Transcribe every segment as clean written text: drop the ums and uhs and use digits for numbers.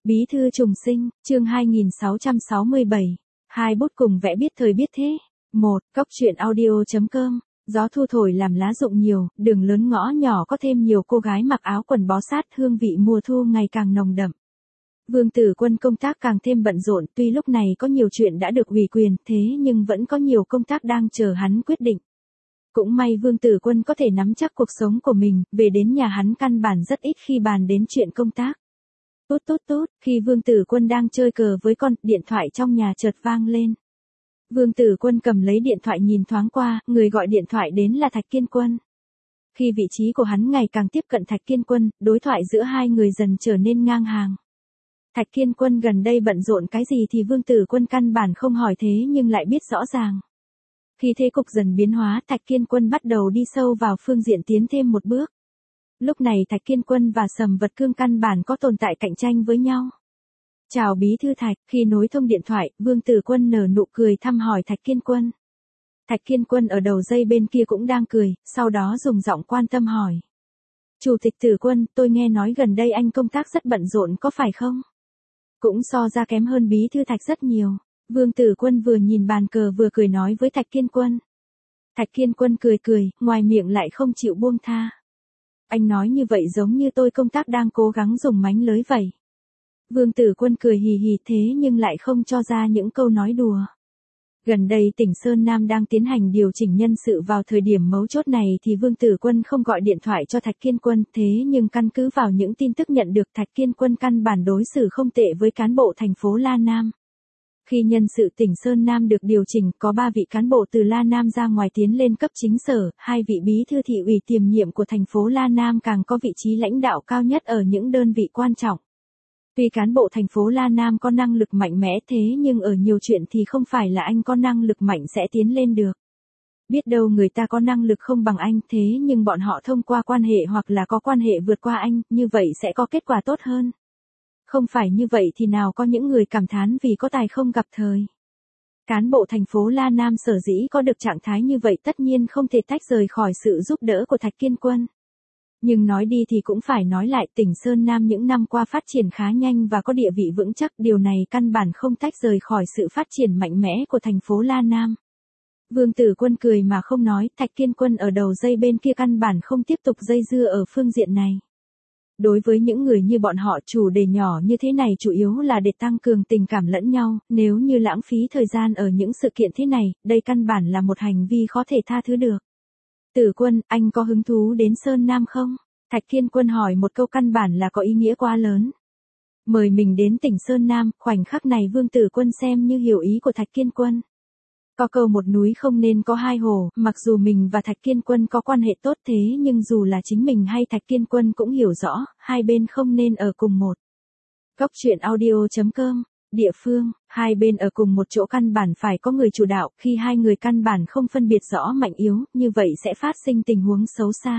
Bí thư trùng sinh, chương 2667. Hai bút cùng vẽ biết thời biết thế. 1. Cóc truyện audio.com. Gió thu thổi làm lá rụng nhiều, đường lớn ngõ nhỏ có thêm nhiều cô gái mặc áo quần bó sát, hương vị mùa thu ngày càng nồng đậm. Vương Tử Quân công tác càng thêm bận rộn, tuy lúc này có nhiều chuyện đã được ủy quyền, thế nhưng vẫn có nhiều công tác đang chờ hắn quyết định. Cũng may Vương Tử Quân có thể nắm chắc cuộc sống của mình, về đến nhà hắn căn bản rất ít khi bàn đến chuyện công tác. Tút tút tút, khi Vương Tử Quân đang chơi cờ với con, điện thoại trong nhà chợt vang lên. Vương Tử Quân cầm lấy điện thoại nhìn thoáng qua, người gọi điện thoại đến là Thạch Kiên Quân. Khi vị trí của hắn ngày càng tiếp cận Thạch Kiên Quân, đối thoại giữa hai người dần trở nên ngang hàng. Thạch Kiên Quân gần đây bận rộn cái gì thì Vương Tử Quân căn bản không hỏi thế nhưng lại biết rõ ràng. Khi thế cục dần biến hóa, Thạch Kiên Quân bắt đầu đi sâu vào phương diện tiến thêm một bước. Lúc này Thạch Kiên Quân và Sầm Vật Cương căn bản có tồn tại cạnh tranh với nhau. Chào bí thư Thạch, khi nối thông điện thoại, Vương Tử Quân nở nụ cười thăm hỏi Thạch Kiên Quân. Thạch Kiên Quân ở đầu dây bên kia cũng đang cười, sau đó dùng giọng quan tâm hỏi. Chủ tịch Tử Quân, tôi nghe nói gần đây anh công tác rất bận rộn có phải không? Cũng so ra kém hơn bí thư Thạch rất nhiều. Vương Tử Quân vừa nhìn bàn cờ vừa cười nói với Thạch Kiên Quân. Thạch Kiên Quân cười cười, ngoài miệng lại không chịu buông tha. Anh nói như vậy giống như tôi công tác đang cố gắng dùng mánh lới vậy. Vương Tử Quân cười hì hì thế nhưng lại không cho ra những câu nói đùa. Gần đây tỉnh Sơn Nam đang tiến hành điều chỉnh nhân sự vào thời điểm mấu chốt này thì Vương Tử Quân không gọi điện thoại cho Thạch Kiên Quân, thế nhưng căn cứ vào những tin tức nhận được Thạch Kiên Quân căn bản đối xử không tệ với cán bộ thành phố La Nam. Khi nhân sự tỉnh Sơn Nam được điều chỉnh, có 3 vị cán bộ từ La Nam ra ngoài tiến lên cấp chính sở, 2 vị bí thư thị ủy tiềm nhiệm của thành phố La Nam càng có vị trí lãnh đạo cao nhất ở những đơn vị quan trọng. Tuy cán bộ thành phố La Nam có năng lực mạnh mẽ thế nhưng ở nhiều chuyện thì không phải là anh có năng lực mạnh sẽ tiến lên được. Biết đâu người ta có năng lực không bằng anh thế nhưng bọn họ thông qua quan hệ hoặc là có quan hệ vượt qua anh, như vậy sẽ có kết quả tốt hơn. Không phải như vậy thì nào có những người cảm thán vì có tài không gặp thời. Cán bộ thành phố La Nam sở dĩ có được trạng thái như vậy tất nhiên không thể tách rời khỏi sự giúp đỡ của Thạch Kiên Quân. Nhưng nói đi thì cũng phải nói lại, tỉnh Sơn Nam những năm qua phát triển khá nhanh và có địa vị vững chắc, điều này căn bản không tách rời khỏi sự phát triển mạnh mẽ của thành phố La Nam. Vương Tử Quân cười mà không nói, Thạch Kiên Quân ở đầu dây bên kia căn bản không tiếp tục dây dưa ở phương diện này. Đối với những người như bọn họ, chủ đề nhỏ như thế này chủ yếu là để tăng cường tình cảm lẫn nhau, nếu như lãng phí thời gian ở những sự kiện thế này, đây căn bản là một hành vi khó thể tha thứ được. Tử Quân, anh có hứng thú đến Sơn Nam không? Thạch Kiên Quân hỏi một câu căn bản là có ý nghĩa quá lớn. Mời mình đến tỉnh Sơn Nam, khoảnh khắc này Vương Tử Quân xem như hiểu ý của Thạch Kiên Quân. Có câu một núi không nên có hai hồ, mặc dù mình và Thạch Kiên Quân có quan hệ tốt thế nhưng dù là chính mình hay Thạch Kiên Quân cũng hiểu rõ, hai bên không nên ở cùng một. Cóc truyện audio.com. Địa phương, hai bên ở cùng một chỗ căn bản phải có người chủ đạo, khi hai người căn bản không phân biệt rõ mạnh yếu, như vậy sẽ phát sinh tình huống xấu xa.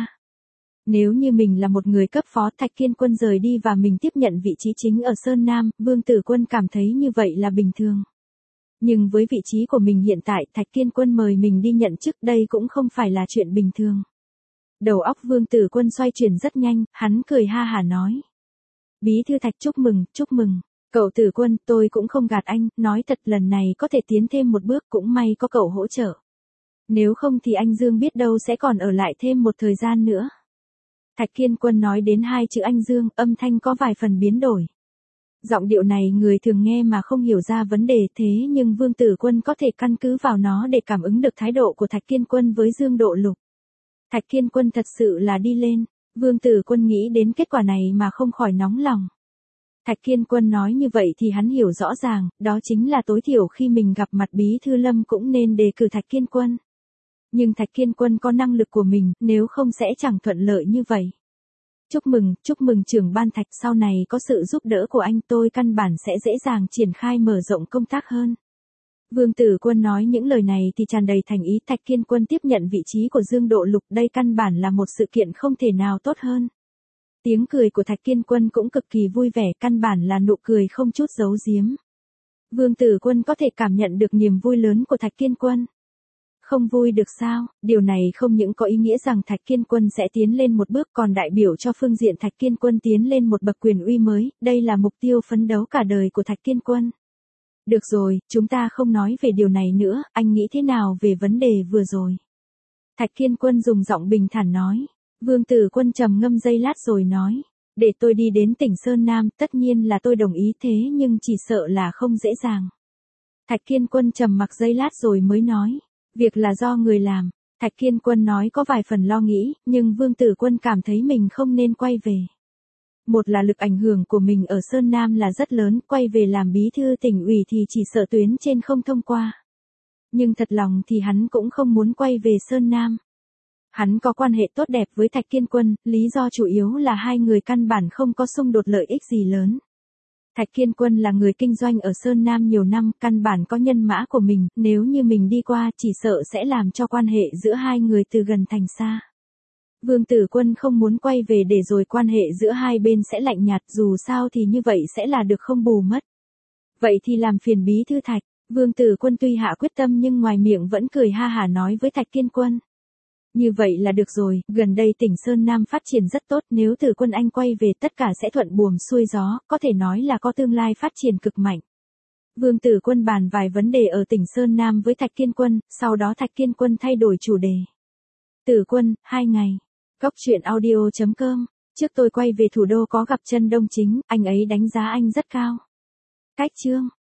Nếu như mình là một người cấp phó, Thạch Kiên Quân rời đi và mình tiếp nhận vị trí chính ở Sơn Nam, Vương Tử Quân cảm thấy như vậy là bình thường. Nhưng với vị trí của mình hiện tại, Thạch Kiên Quân mời mình đi nhận chức đây cũng không phải là chuyện bình thường. Đầu óc Vương Tử Quân xoay chuyển rất nhanh, hắn cười ha hả nói. Bí thư Thạch chúc mừng, chúc mừng. Cậu Tử Quân, tôi cũng không gạt anh, nói thật lần này có thể tiến thêm một bước cũng may có cậu hỗ trợ. Nếu không thì anh Dương biết đâu sẽ còn ở lại thêm một thời gian nữa. Thạch Kiên Quân nói đến hai chữ anh Dương, âm thanh có vài phần biến đổi. Giọng điệu này người thường nghe mà không hiểu ra vấn đề thế nhưng Vương Tử Quân có thể căn cứ vào nó để cảm ứng được thái độ của Thạch Kiên Quân với Dương Độ Lục. Thạch Kiên Quân thật sự là đi lên, Vương Tử Quân nghĩ đến kết quả này mà không khỏi nóng lòng. Thạch Kiên Quân nói như vậy thì hắn hiểu rõ ràng, đó chính là tối thiểu khi mình gặp mặt Bí thư Lâm cũng nên đề cử Thạch Kiên Quân. Nhưng Thạch Kiên Quân có năng lực của mình, nếu không sẽ chẳng thuận lợi như vậy. Chúc mừng trưởng ban Thạch, sau này có sự giúp đỡ của anh tôi căn bản sẽ dễ dàng triển khai mở rộng công tác hơn. Vương Tử Quân nói những lời này thì tràn đầy thành ý. Thạch Kiên Quân tiếp nhận vị trí của Dương Độ Lục, đây căn bản là một sự kiện không thể nào tốt hơn. Tiếng cười của Thạch Kiên Quân cũng cực kỳ vui vẻ, căn bản là nụ cười không chút giấu giếm. Vương Tử Quân có thể cảm nhận được niềm vui lớn của Thạch Kiên Quân. Không vui được sao? Điều này không những có ý nghĩa rằng Thạch Kiên Quân sẽ tiến lên một bước còn đại biểu cho phương diện Thạch Kiên Quân tiến lên một bậc quyền uy mới, đây là mục tiêu phấn đấu cả đời của Thạch Kiên Quân. Được rồi, chúng ta không nói về điều này nữa, anh nghĩ thế nào về vấn đề vừa rồi? Thạch Kiên Quân dùng giọng bình thản nói. Vương Tử Quân trầm ngâm giây lát rồi nói. Để tôi đi đến tỉnh Sơn Nam, tất nhiên là tôi đồng ý thế nhưng chỉ sợ là không dễ dàng. Thạch Kiên Quân trầm mặc giây lát rồi mới nói. Việc là do người làm. Thạch Kiên Quân nói có vài phần lo nghĩ, nhưng Vương Tử Quân cảm thấy mình không nên quay về. Một là lực ảnh hưởng của mình ở Sơn Nam là rất lớn, quay về làm bí thư tỉnh ủy thì chỉ sợ tuyến trên không thông qua. Nhưng thật lòng thì hắn cũng không muốn quay về Sơn Nam. Hắn có quan hệ tốt đẹp với Thạch Kiên Quân, lý do chủ yếu là hai người căn bản không có xung đột lợi ích gì lớn. Thạch Kiên Quân là người kinh doanh ở Sơn Nam nhiều năm, căn bản có nhân mã của mình, nếu như mình đi qua chỉ sợ sẽ làm cho quan hệ giữa hai người từ gần thành xa. Vương Tử Quân không muốn quay về để rồi quan hệ giữa hai bên sẽ lạnh nhạt, dù sao thì như vậy sẽ là được không bù mất. Vậy thì làm phiền bí thư Thạch. Vương Tử Quân tuy hạ quyết tâm nhưng ngoài miệng vẫn cười ha hả nói với Thạch Kiên Quân. Như vậy là được rồi, gần đây tỉnh Sơn Nam phát triển rất tốt, nếu Tử Quân anh quay về tất cả sẽ thuận buồm xuôi gió, có thể nói là có tương lai phát triển cực mạnh. Vương Tử Quân bàn vài vấn đề ở tỉnh Sơn Nam với Thạch Kiên Quân, sau đó Thạch Kiên Quân thay đổi chủ đề. Tử Quân, 2 ngày. Cóc truyện audio.com. Trước tôi quay về thủ đô có gặp Trân Đông Chính, anh ấy đánh giá anh rất cao. Cách chương.